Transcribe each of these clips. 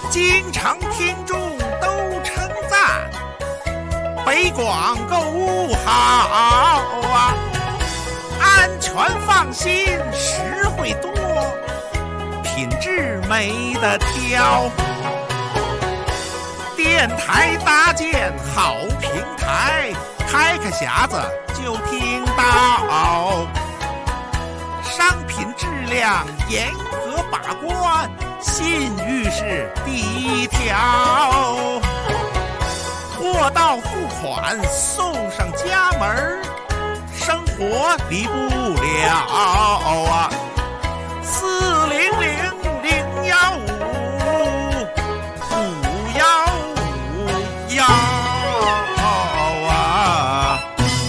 经常听众都称赞，北广购物好啊，安全放心，实惠多，品质没得挑。电台搭建好平台，开个匣子就听到，商品质量严格把关，信誉是第一条。货到付款送上家门，生活离不了啊！400-015-515啊！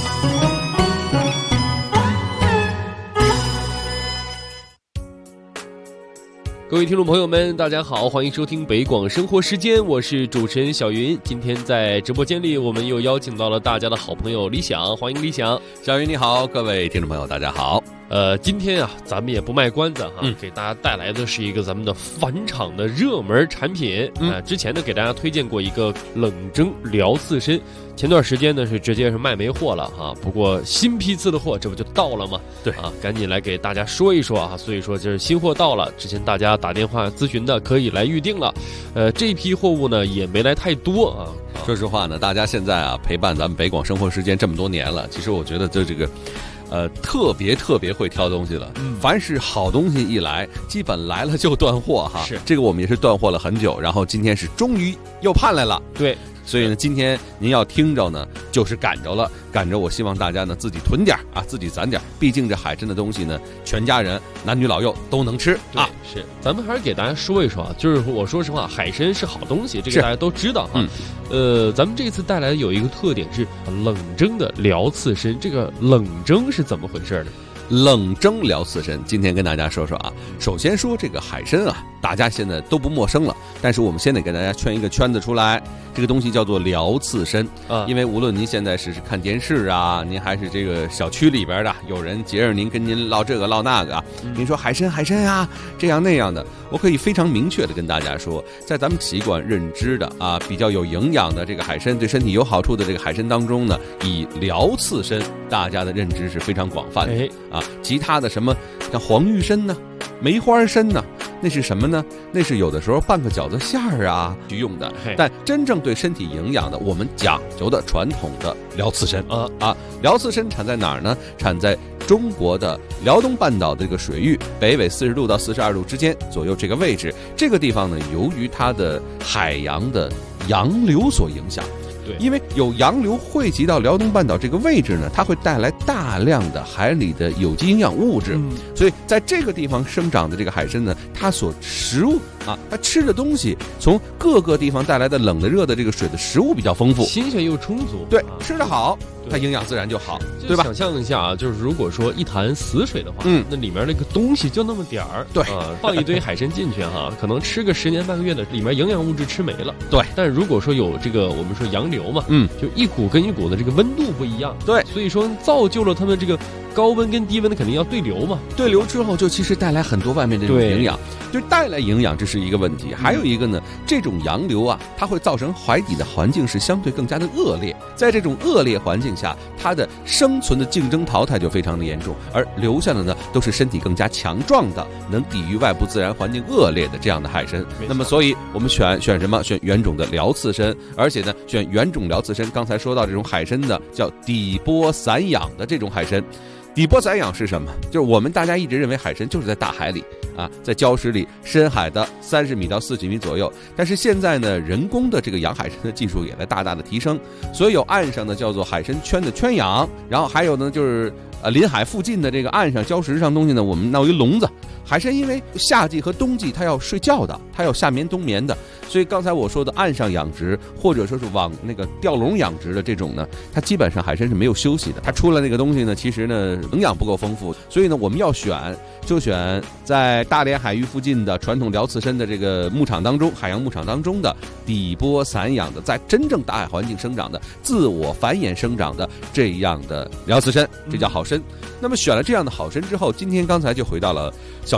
各位听众朋友们，大家好，欢迎收听北广生活时间，我是主持人小云。今天在直播间里，我们又邀请到了大家的好朋友李想，欢迎李想。 小云你好，各位听众朋友大家好。 今天啊，咱们也不卖关子哈，给大家带来的是一个咱们的返场的热门产品。之前呢给大家推荐过一个冷蒸辽刺参，前段时间呢是直接是卖没货了哈，不过新批次的货这不就到了吗？对啊，赶紧来给大家说一说啊。所以说就是新货到了，之前大家打电话咨询的可以来预定了。这批货物呢也没来太多啊。 说实话呢，大家现在啊陪伴咱们北广生活时间这么多年了，其实我觉得这个。特别会挑东西了。凡是好东西一来，基本来了就断货哈。是这个我们也是断货了很久，然后今天是终于又盼来了。对。所以呢，今天您要听着呢，就是赶着了，赶着。我希望大家呢自己囤点啊，自己攒点。毕竟这海参的东西呢，全家人男女老幼都能吃啊。 是，咱们还是给大家说一说啊，就是我说实话，海参是好东西，这个大家都知道哈。咱们这次带来的有一个特点是冷蒸的辽刺参，这个冷蒸是怎么回事呢？ 冷蒸辽刺参，今天跟大家说说啊。首先说这个海参啊，大家现在都不陌生了，但是我们先得给大家圈一个圈子出来。这个东西叫做辽刺参啊，因为无论您现在是看电视啊，您还是这个小区里边的有人截着您跟您唠这个唠那个啊，您说海参啊，这样那样的，我可以非常明确的跟大家说，在咱们习惯认知的啊比较有营养的这个海参，对身体有好处的这个海参当中呢，以辽刺参大家的认知是非常广泛的啊。其他的什么像黄玉参呢、梅花参呢，那是什么呢？那是有的时候拌个饺子馅儿啊去用的。但真正对身体营养的，我们讲究的传统的辽刺参辽刺参产在哪儿呢？产在中国的辽东半岛的这个水域北纬40度到42度之间左右这个位置。这个地方呢，由于它的海洋的洋流所影响。因为有洋流汇集到辽东半岛这个位置呢，它会带来大量的海里的有机营养物质，所以在这个地方生长的这个海参呢，它所食物啊，它吃的东西从各个地方带来的冷的热的这个水的食物比较丰富， 新鲜又充足， 对，吃得好，它营养自然就好，对吧？ 想象一下啊，就是如果说一潭死水的话，那里面那个东西就那么点儿，对啊，放一堆海参进去哈，可能吃个10年半个月的，里面营养物质吃没了，对。但如果说有这个我们说洋流嘛，就一股跟一股的这个温度不一样，对，所以说造就了他们这个高温跟低温的肯定要对流嘛， 对流之后就其实带来很多外面的这种营养，就带来营养，这是一个问题。还有一个呢，这种洋流啊，它会造成海底的环境是相对更加的恶劣，在这种恶劣环境下，它的生存的竞争淘汰就非常的严重，而留下的呢都是身体更加强壮的，能抵御外部自然环境恶劣的这样的海参。那么所以我们选什么？选原种的辽刺参，而且呢选原种辽刺参。刚才说到这种海参的叫底波散养的这种海参。底波散养是什么？就是我们大家一直认为海参就是在大海里啊，在礁石里深海的30米到40米左右。但是现在呢，人工的这个养海参的技术也在大大的提升，所以有岸上的叫做海参圈的圈养，然后还有呢就是临海附近的这个岸上礁石上东西呢，我们闹一笼子。海参因为夏季和冬季它要睡觉的，它要夏眠冬眠的，所以刚才我说的岸上养殖或者说是往那个钓笼养殖的这种呢，它基本上海参是没有休息的，它出了那个东西呢，其实呢营养不够丰富，所以呢我们要选就选在大连海域附近的传统辽刺参的这个牧场当中，海洋牧场当中的底波散养的，在真正大海环境生长的自我繁衍生长的这样的辽刺参，这叫好参。那么选了这样的好参之后，今天刚才就回到了小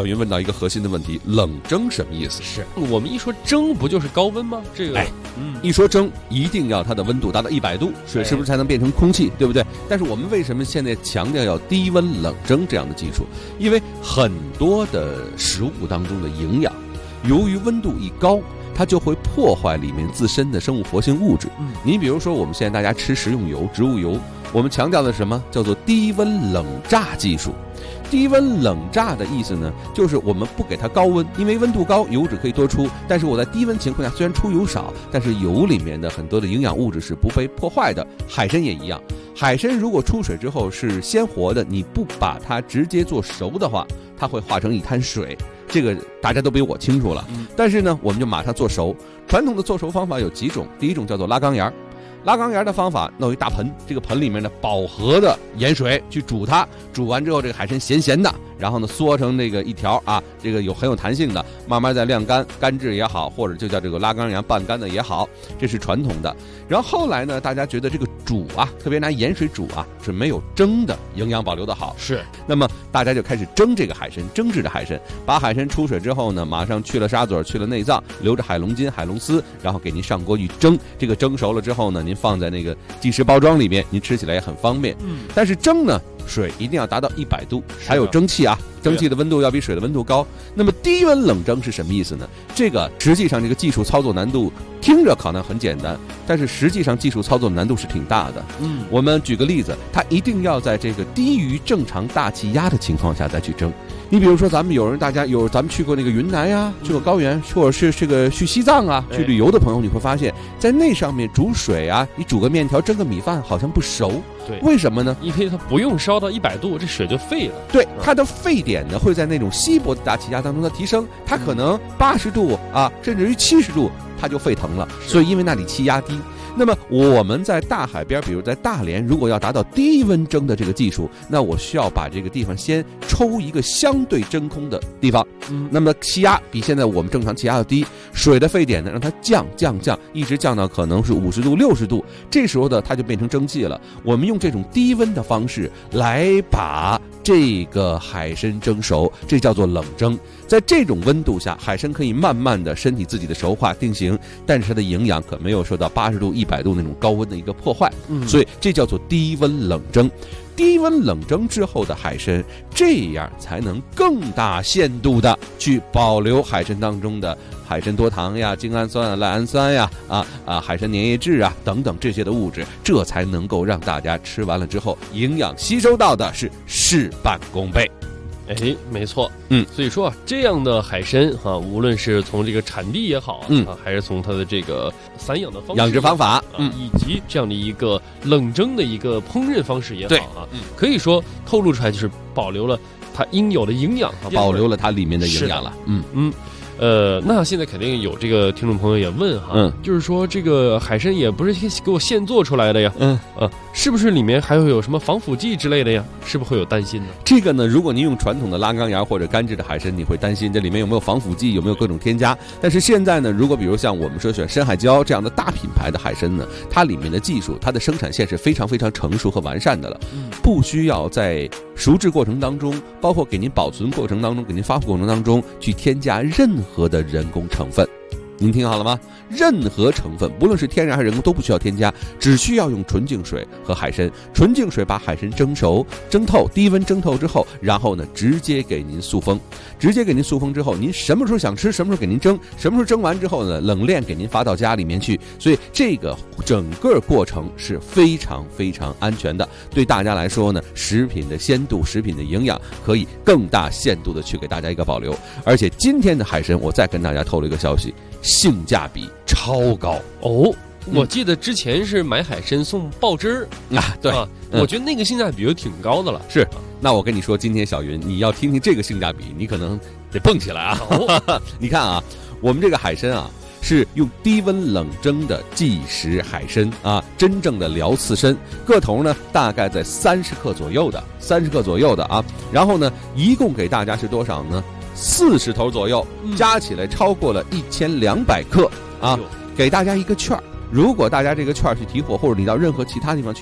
小云问到一个核心的问题，冷蒸什么意思？ 是我们一说蒸不就是高温吗？这个一说蒸一定要它的温度达到100度，水是不是才能变成空气，对不对？但是我们为什么现在强调要低温冷蒸这样的技术？因为很多的食物当中的营养，由于温度一高，它就会破坏里面自身的生物活性物质。你比如说我们现在大家吃食用油、植物油，我们强调的什么叫做低温冷榨技术。低温冷榨的意思呢，就是我们不给它高温，因为温度高油脂可以多出，但是我在低温情况下虽然出油少，但是油里面的很多的营养物质是不被破坏的。海参也一样，海参如果出水之后是鲜活的，你不把它直接做熟的话，它会化成一滩水，这个大家都比我清楚了。但是呢，我们就把它做熟。传统的做熟方法有几种，第一种叫做拉缸沿。拉缸沿的方法，弄一大盆，这个盆里面呢饱和的盐水去煮它，煮完之后这个海参咸咸的，然后呢缩成这个一条啊，这个很有弹性的，慢慢再晾干，干制也好，或者就叫这个拉缸沿半干的也好，这是传统的。然后后来呢，大家觉得这个煮啊，特别拿盐水煮啊，是没有蒸的营养保留的好， 是。 那么大家就开始蒸这个海参，蒸制的海参，把海参出水之后呢，马上去了沙嘴，去了内脏，留着海龙筋、海龙丝，然后给您上锅一蒸。这个蒸熟了之后呢，您放在那个即食包装里面，您吃起来也很方便。但是蒸呢，水一定要达到100度，还有蒸汽啊，蒸汽的温度要比水的温度高。那么低温冷蒸是什么意思呢？这个实际上这个技术操作难度听着可能很简单，但是实际上技术操作难度是挺大的。我们举个例子，它一定要在这个低于正常大气压的情况下再去蒸。你比如说咱们咱们去过那个云南呀，去过高原，或者是这个去西藏啊，去旅游的朋友，你会发现在那上面煮水啊，你煮个面条蒸个米饭好像不熟。 对， 为什么呢？ 因为它不用烧到100度，这水就沸了。 对，它的沸点呢会在那种稀薄的大气压当中的提升，它可能80度啊，甚至于70度它就沸腾了。所以因为那里气压低。那么我们在大海边，比如在大连，如果要达到低温蒸的这个技术，那我需要把这个地方先抽一个相对真空的地方。那么气压比现在我们正常气压要低，水的沸点呢让它降，一直降到可能是50度、60度，这时候呢它就变成蒸汽了。我们用这种低温的方式来把这个海参蒸熟，这叫做冷蒸。在这种温度下，海参可以慢慢的身体自己的熟化定型，但是它的营养可没有受到80度、100度那种高温的一个破坏。所以这叫做低温冷蒸。低温冷蒸之后的海参，这样才能更大限度的去保留海参当中的海参多糖呀、精氨酸啊、赖氨酸呀、海参粘液质啊等等这些的物质，这才能够让大家吃完了之后营养吸收到的是事半功倍。 哎，没错，所以说啊，这样的海参啊，无论是从这个产地也好还是从它的这个散养的方式、 养殖方法， 以及这样的一个冷蒸的一个烹饪方式也好啊，可以说透露出来就是保留了它应有的营养啊， 保留了它里面的营养了。 那现在肯定有这个听众朋友也问哈，就是说这个海参也不是给我现做出来的呀，是不是里面还会有什么防腐剂之类的呀？是不是会有担心呢？ 这个呢，如果您用传统的拉缸沿或者干制的海参，你会担心这里面有没有防腐剂，有没有各种添加。但是现在呢，如果比如像我们说选深海礁这样的大品牌的海参呢，它里面的技术，它的生产线是非常非常成熟和完善的了，不需要在熟制过程当中，包括给您保存过程当中，给您发布过程当中去添加任何的人工成分。您听好了吗？任何成分，不论是天然还是人工，都不需要添加，只需要用纯净水和海参。纯净水把海参蒸熟、蒸透，低温蒸透之后，然后呢，直接给您塑封。直接给您塑封之后，您什么时候想吃，什么时候给您蒸，什么时候蒸完之后呢，冷链给您发到家里面去。所以这个整个过程是非常非常安全的。对大家来说呢，食品的鲜度、食品的营养可以更大限度的去给大家一个保留。而且今天的海参，我再跟大家透露一个消息，性价比超高哦！我记得之前是买海参送爆汁儿啊，对， 我觉得那个性价比就挺高的了。 是，那我跟你说，今天小云你要听听这个性价比，你可能得蹦起来啊！你看啊，我们这个海参啊，是用低温冷蒸的即食海参啊，真正的辽刺参，个头呢大概在30克左右的啊，然后呢，一共给大家是多少呢？40头左右，加起来超过了1200克啊！给大家一个券儿，如果大家这个券儿去提货，或者你到任何其他地方去买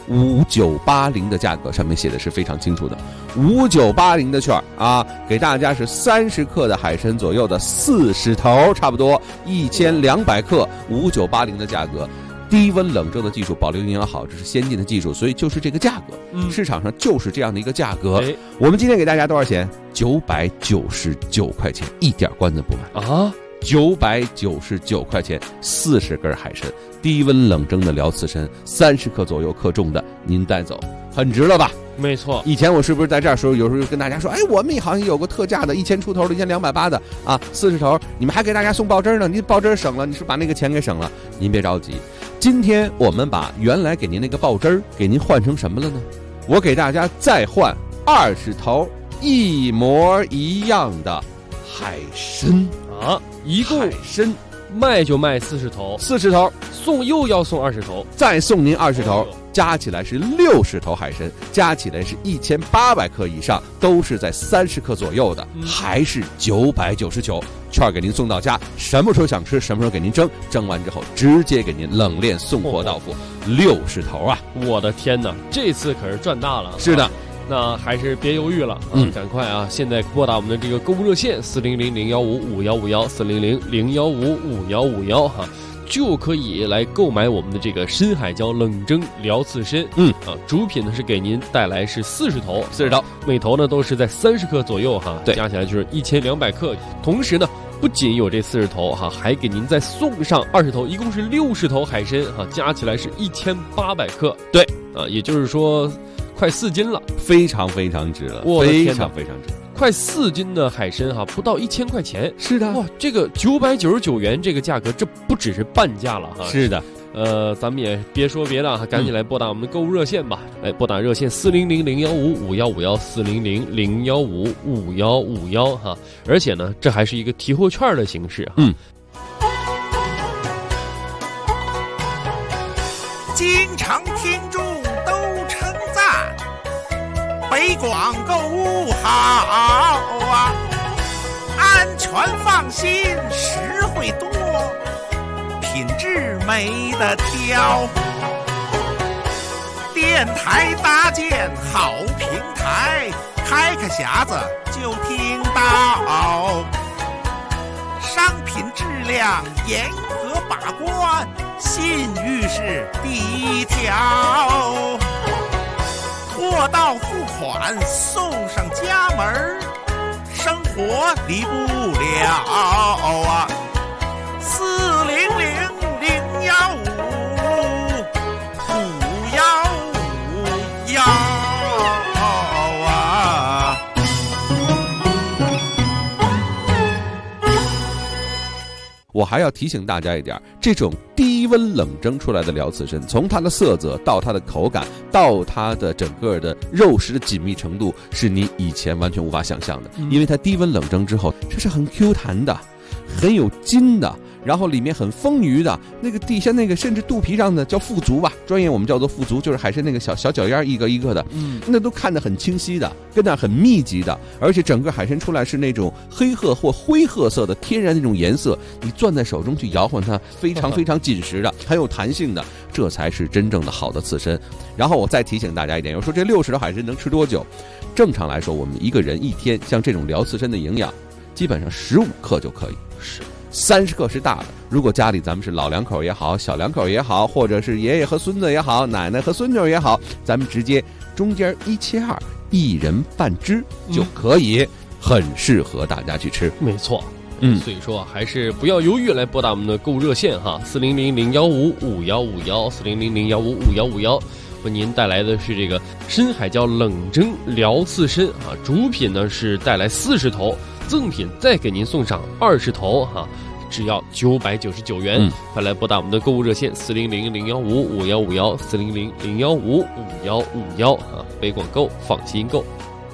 5980的价格，上面写的是非常清楚的，5980的券啊，给大家是30克的海参左右的40头，差不多1200克，5980的价格。低温冷蒸的技术，保留营养好，这是先进的技术，所以就是这个价格，市场上就是这样的一个价格。我们今天给大家多少钱？999块钱，一点关子不买啊！999块钱，40根海参，低温冷蒸的辽刺参，30克左右克重的，您带走，很值了吧？ 没错， 以前我是不是在这儿说，有时候跟大家说，哎，我们好像有个特价的1000出头的1280的啊，40头，你们还给大家送报汁呢，你报汁省了，你是把那个钱给省了，您别着急。今天我们把原来给您那个报汁给您换成什么了呢？我给大家再换20头一模一样的海参啊，一共海参卖就卖40头 ，40头送又要送20头， 再送您20头。加起来是60头海参，加起来是1800克以上，都是在30克左右的，还是999，券给您送到家，什么时候想吃什么时候给您蒸，蒸完之后直接给您冷链送货到府，60头啊！ 我的天哪，这次可是赚大了！ 是的。 那还是别犹豫了，赶快啊！现在拨打我们的这个购物热线400-015-5151，400-015-5151哈，就可以来购买我们的这个深海椒冷蒸辽刺参。主品呢是给您带来是40头，每头呢都是在30克左右哈，对，加起来就是1200克。同时呢，不仅有这40头哈，还给您再送上20头，一共是60头海参哈，加起来是1800克。 对啊，也就是说快4斤了， 非常非常值了，非常非常值。 快4斤的海参哈，不到1000块钱。 是的， 哇，这个999元这个价格，这不只是半价了哈。 是的， 咱们也别说别的哈，赶紧来拨打我们的购物热线吧。来拨打热线400-015-5151，400-015-5151哈。而且呢，这还是一个提货券的形式哈。 经常听众都称赞北广购物好啊，安全放心，实惠多，品质没得挑。电台搭建好平台，开个匣子就听到，商品质量严格把关，信誉是第一条。货到付款送上家门，生活离不了啊！400-015-5151啊！ 我还要提醒大家一点，这种低温冷蒸出来的辽刺参，从它的色泽到它的口感到它的整个的肉食的紧密程度，是你以前完全无法想象的。因为它低温冷蒸之后，这是很 Q 弹的，很有筋的，然后里面很丰腴的，那个底下那个甚至肚皮上的叫腹足吧，专业我们叫做腹足，就是海参那个小脚丫一个一个的，那都看得很清晰的，跟那很密集的，而且整个海参出来是那种黑褐或灰褐色的天然那种颜色，你攥在手中去摇晃它，非常非常紧实的，很有弹性的，这才是真正的好的刺参。然后我再提醒大家一点，有说这60头海参能吃多久？正常来说，我们一个人一天像这种辽刺参的营养，基本上15克就可以。是。30克是大的，如果家里咱们是老两口也好，小两口也好，或者是爷爷和孙子也好，奶奶和孙女也好，咱们直接中间1切2，一人半只就可以，很适合大家去吃。 没错，所以说还是不要犹豫，来拨打我们的购物热线哈，400-015-5151，400-015-5151，为您带来的是这个深海椒冷蒸辽刺参啊，主品呢是带来40头。赠品再给您送上20头哈，只要999元。快来拨打我们的购物热线400-015-5151，400-015-5151啊，北广购放心购。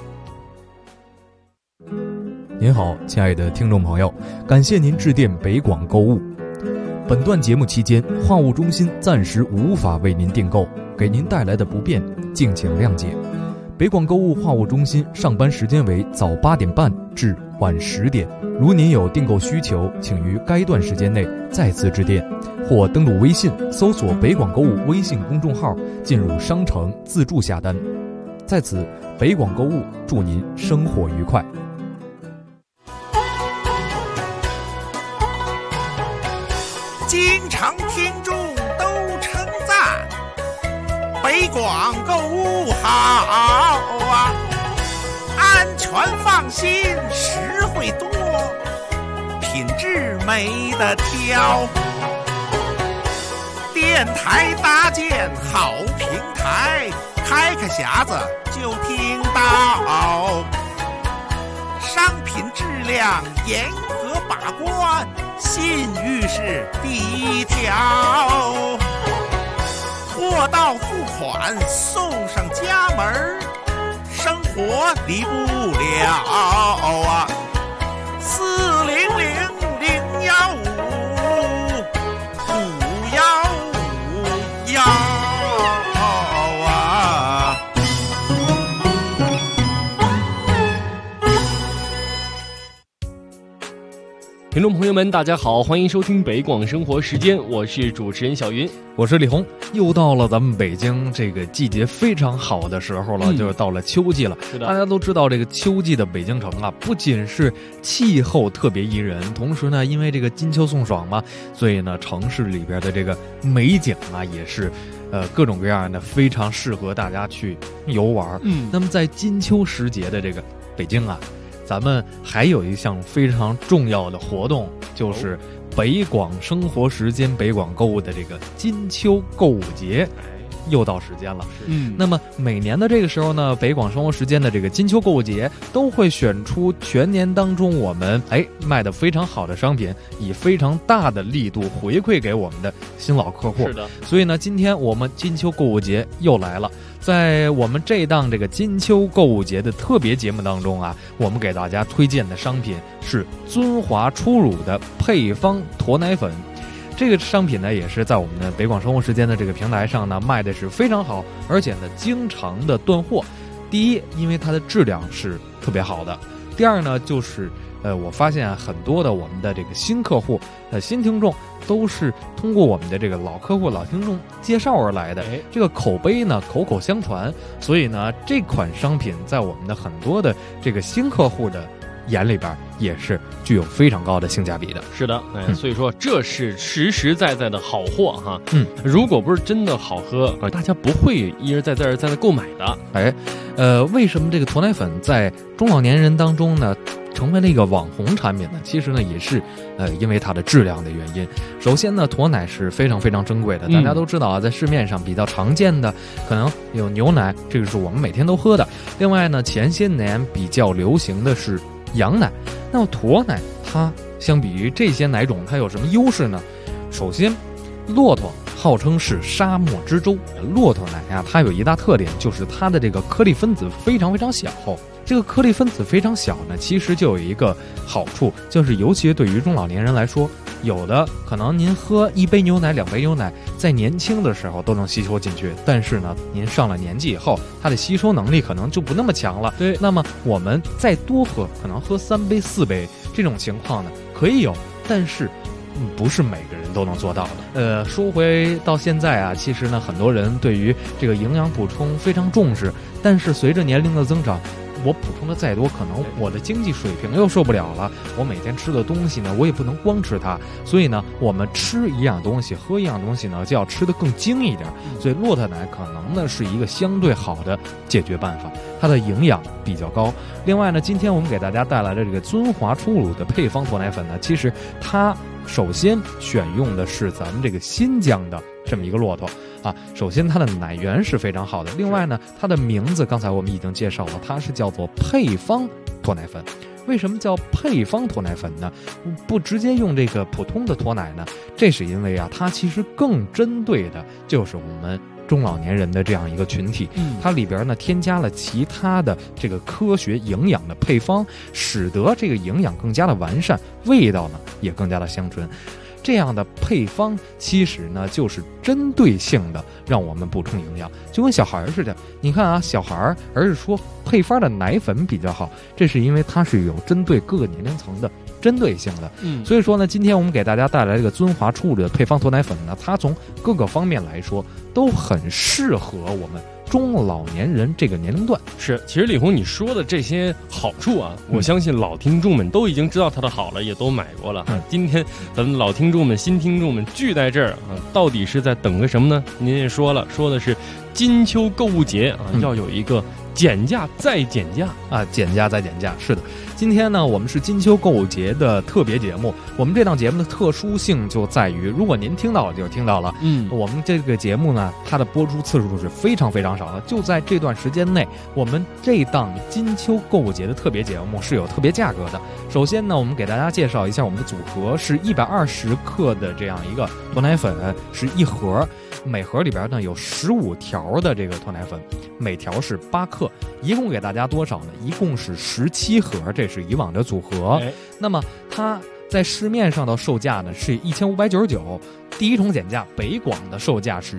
您好，亲爱的听众朋友，感谢您致电北广购物。本段节目期间，话务中心暂时无法为您订购，给您带来的不便，敬请谅解。 北广购物话务中心上班时间为早8点半至晚10点。如您有订购需求，请于该段时间内再次致电，或登录微信搜索北广购物微信公众号，进入商城自助下单。在此，北广购物祝您生活愉快。 经常听众都称赞北广购物好啊，安全放心，实惠多，品质没得挑。电台搭建好平台，开个匣子就听到，商品质量严格把关，信誉是第一条。货到付款送上家门，生活离不了啊！400-015-515啊！ 听众朋友们，大家好，欢迎收听北广生活时间，我是主持人小云， 我是李红。又到了咱们北京这个季节非常好的时候了，就是到了秋季了。 是的， 大家都知道这个秋季的北京城啊，不仅是气候特别宜人，同时呢，因为这个金秋送爽嘛，所以呢，城市里边的这个美景啊，也是各种各样的，非常适合大家去游玩。那么在金秋时节的这个北京啊，咱们还有一项非常重要的活动，就是北广生活时间北广购物的这个金秋购物节。又到时间了，那么每年的这个时候呢，北广生活时间的这个金秋购物节都会选出全年当中我们卖的非常好的商品，以非常大的力度回馈给我们的新老客户。 是的， 所以呢，今天我们金秋购物节又来了。在我们这档这个金秋购物节的特别节目当中啊，我们给大家推荐的商品是尊华初乳的配方驼奶粉。这个商品呢，也是在我们的北广生活时间的这个平台上呢，卖的是非常好，而且呢，经常的断货。第一，因为它的质量是特别好的；第二呢，就是我发现很多的我们的这个新客户、新听众都是通过我们的这个老客户、老听众介绍而来的，这个口碑呢口口相传，所以呢，这款商品在我们的很多的这个新客户的眼里边也是具有非常高的性价比的。 是的，所以说这是实实在在的好货哈。如果不是真的好喝，大家不会一而再再而三的购买的。 为什么这个驼奶粉在中老年人当中呢成为了一个网红产品呢？其实呢也是因为它的质量的原因。首先呢，驼奶是非常非常珍贵的，大家都知道啊，在市面上比较常见的可能有牛奶，这个是我们每天都喝的。另外呢，前些年比较流行的是羊奶。那么驼奶它相比于这些奶种它有什么优势呢？首先，骆驼号称是沙漠之舟，骆驼奶啊，它有一大特点，就是它的这个颗粒分子非常非常小。这个颗粒分子非常小呢，其实就有一个好处，就是尤其对于中老年人来说，有的可能您喝1杯牛奶、2杯牛奶，在年轻的时候都能吸收进去，但是呢，您上了年纪以后，它的吸收能力可能就不那么强了。 对， 那么我们再多喝，可能喝3杯、4杯这种情况呢，可以有，但是不是每个人都能做到的。说回到现在啊，其实呢，很多人对于这个营养补充非常重视，但是随着年龄的增长，我补充的再多，可能我的经济水平又受不了了。我每天吃的东西呢，我也不能光吃它，所以呢，我们吃一样东西、喝一样东西呢，就要吃得更精一点。所以骆驼奶可能呢是一个相对好的解决办法，它的营养比较高。另外呢，今天我们给大家带来的这个尊华初乳的配方驼奶粉呢，其实它首先选用的是咱们这个新疆的这么一个骆驼啊，首先它的奶源是非常好的。另外呢，它的名字刚才我们已经介绍了，它是叫做配方驼奶粉。为什么叫配方驼奶粉呢？不直接用这个普通的驼奶呢？这是因为啊，它其实更针对的就是我们中老年人的这样一个群体，它里边呢添加了其他的这个科学营养的配方，使得这个营养更加的完善，味道呢也更加的香醇。 这样的配方其实呢就是针对性的让我们补充营养，就跟小孩似的。你看啊，小孩而是说配方的奶粉比较好，这是因为它是有针对各个年龄层的针对性的。所以说呢，今天我们给大家带来这个尊华初乳的配方脱奶粉呢，它从各个方面来说都很适合我们中老年人这个年龄段。 是，其实李红你说的这些好处啊，我相信老听众们都已经知道它的好了，也都买过了。今天咱们老听众们、新听众们聚在这儿啊，到底是在等个什么呢？您也说了，说的是金秋购物节啊，要有一个减价再减价啊，减价再减价。是的，今天呢，我们是金秋购物节的特别节目。我们这档节目的特殊性就在于，如果您听到了就听到了，我们这个节目呢，它的播出次数是非常非常少的。就在这段时间内，我们这档金秋购物节的特别节目是有特别价格的。首先呢，我们给大家介绍一下我们的组合，是120克的这样一个脱奶粉，是一盒。每盒里边呢有15条的这个脱奶粉，每条是8克，一共给大家多少呢？一共是17盒，这是以往的组合。那么它在市面上的售价呢是1599，第一重减价北广的售价是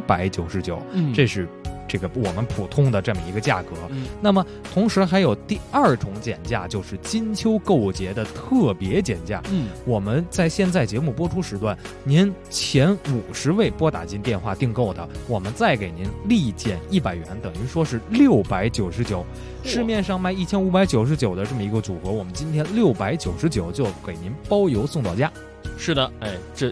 799，这是这个我们普通的这么一个价格。那么同时还有第二重减价，就是金秋购物节的特别减价。我们在现在节目播出时段，您前50位拨打进电话订购的，我们再给您立减100元，等于说是699。市面上卖1599的这么一个组合，我们今天699就给您包邮送到家。 是的，这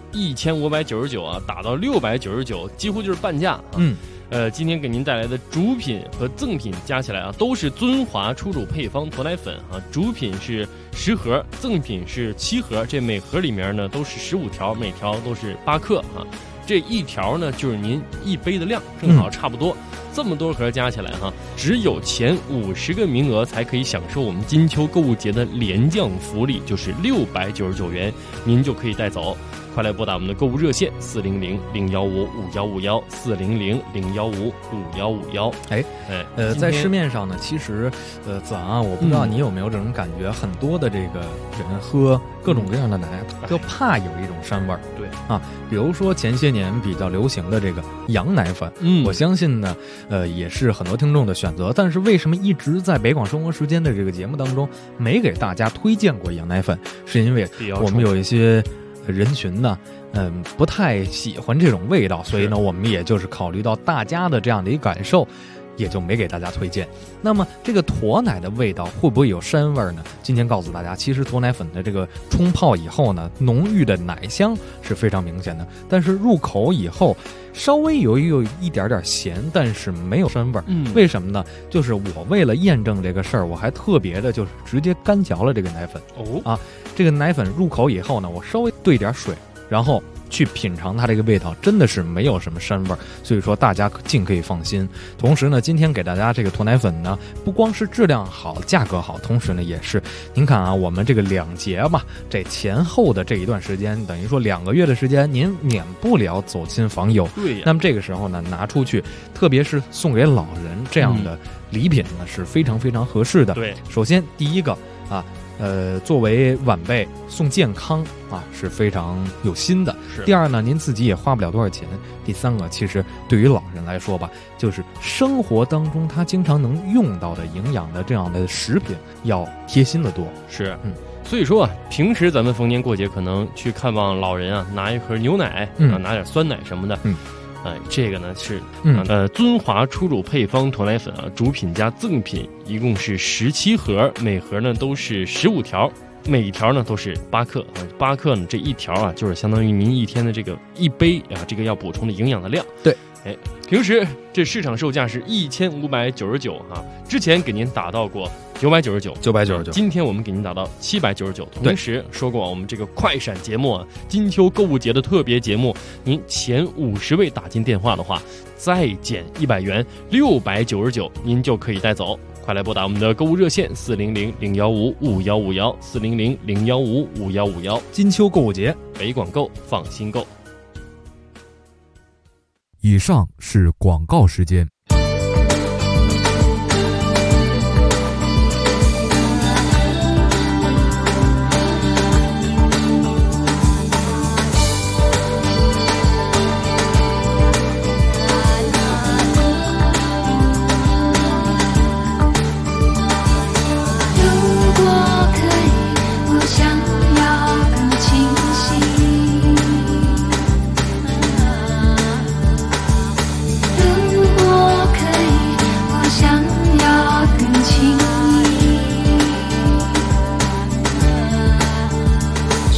1599啊，打到699，几乎就是半价啊。今天给您带来的主品和赠品加起来啊，都是尊华初乳配方脱奶粉啊。主品是10盒，赠品是7盒，这每盒里面呢都是15条，每条都是8克啊。这一条呢就是您一杯的量，正好差不多。这么多盒加起来哈，只有前50个名额才可以享受我们金秋购物节的廉降福利，就是699元，您就可以带走。快来拨打我们的购物热线400-015-5151，400-015-5151。 在市面上呢，其实子昂啊，我不知道你有没有这种感觉，很多的这个人喝各种各样的奶，就怕有一种膻味儿。 对啊，比如说前些年比较流行的这个羊奶粉，我相信呢，也是很多听众的选择。但是为什么一直在北广生活时间的这个节目当中没给大家推荐过羊奶粉？是因为我们有一些人群呢，不太喜欢这种味道，所以呢，我们也就是考虑到大家的这样的一个感受，也就没给大家推荐。那么这个驼奶的味道会不会有膻味呢？今天告诉大家，其实驼奶粉的这个冲泡以后呢，浓郁的奶香是非常明显的，但是入口以后稍微有一点点咸，但是没有膻味。为什么呢？就是我为了验证这个事儿，我还特别的就是直接干嚼了这个奶粉。这个奶粉入口以后呢，我稍微兑点水，然后去品尝它这个味道，真的是没有什么膻味，所以说大家尽可以放心。同时呢，今天给大家这个驼奶粉呢，不光是质量好、价格好，同时呢也是，您看啊，我们这个2节嘛，这前后的这一段时间，等于说2个月的时间，您免不了走亲访友。 对呀。 那么这个时候呢，拿出去，特别是送给老人这样的礼品呢，是非常非常合适的。 对， 首先第一个啊。作为晚辈送健康啊，是非常有心的。第二呢，您自己也花不了多少钱。第三个，其实对于老人来说吧，就是生活当中他经常能用到的营养的这样的食品要贴心的多。 是，所以说啊，平时咱们逢年过节可能去看望老人啊，拿一盒牛奶，拿点酸奶什么的。这个呢是尊华初乳配方驼奶粉啊，主品加赠品一共是17盒，每盒呢都是15条，每一条呢都是8克啊，8克呢这一条啊就是相当于您一天的这个一杯啊，这个要补充的营养的量。 对， 平时这市场售价是1599啊，之前给您打到过999，今天我们给您打到799。同时说过，我们这个快闪节目啊，金秋购物节的特别节目，您前50位打进电话的话，再减100元，699，您就可以带走。快来拨打我们的购物热线400-015-5151，400-015-5151。 金秋购物节， 北广购，放心购。 以上是广告时间。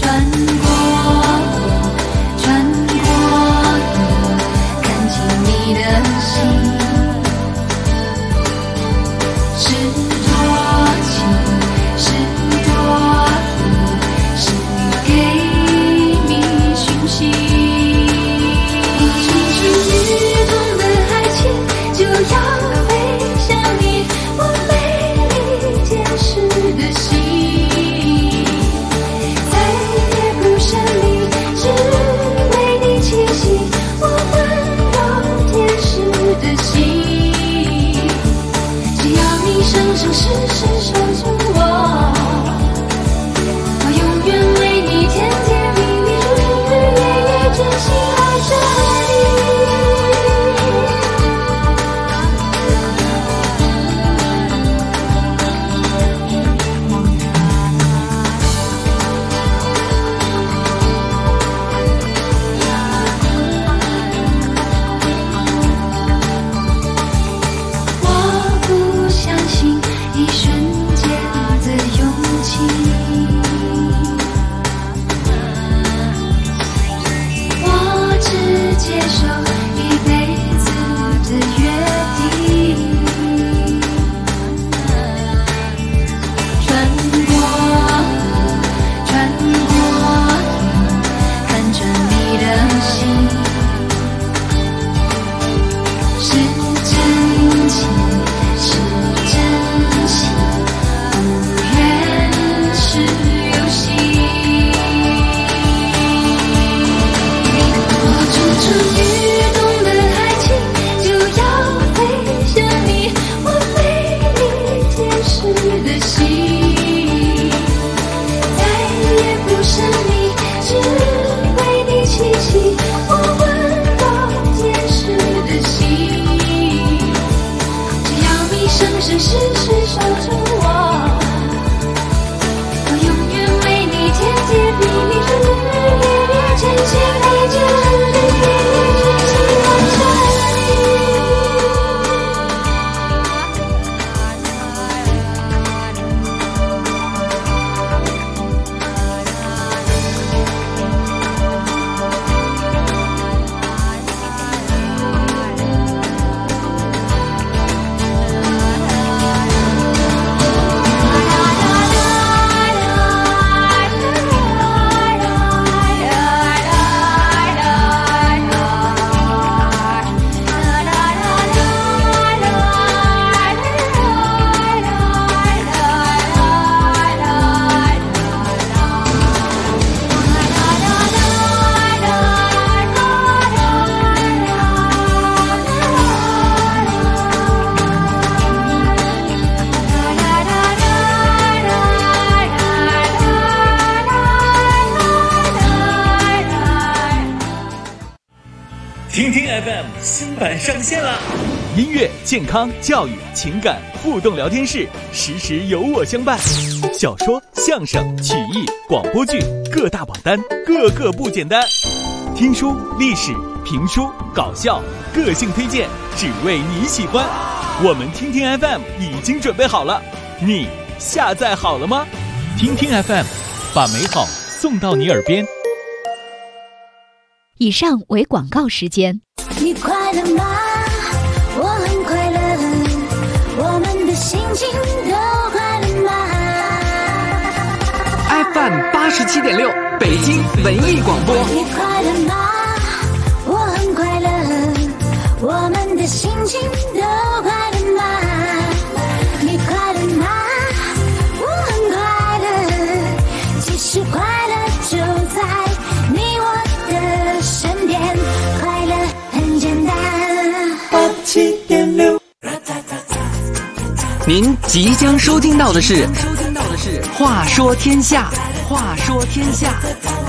听听 FM 新版上线啦！音乐、健康、教育、情感互动聊天室，时时有我相伴。小说、相声、曲艺、广播剧各大榜单，个个不简单。听书、历史、评书、搞笑，个性推荐，只为你喜欢。我们听听 FM 已经准备好了，你下载好了吗？听听 FM， 把美好送到你耳边。 以上为广告时间。 你快乐吗？我很快乐，我们的心情都快乐吗 ？FM 87.6，北京文艺广播。 你快乐吗？我很快乐，我们的心情都快乐吗？你快乐吗？我很快乐，其实快乐就在你我的身边，快乐很简单。87.6， 您即将收听到的是《话说天下》，话说天下。